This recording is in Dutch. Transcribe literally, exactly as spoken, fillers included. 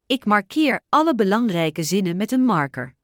Ik markeer alle belangrijke zinnen met een marker.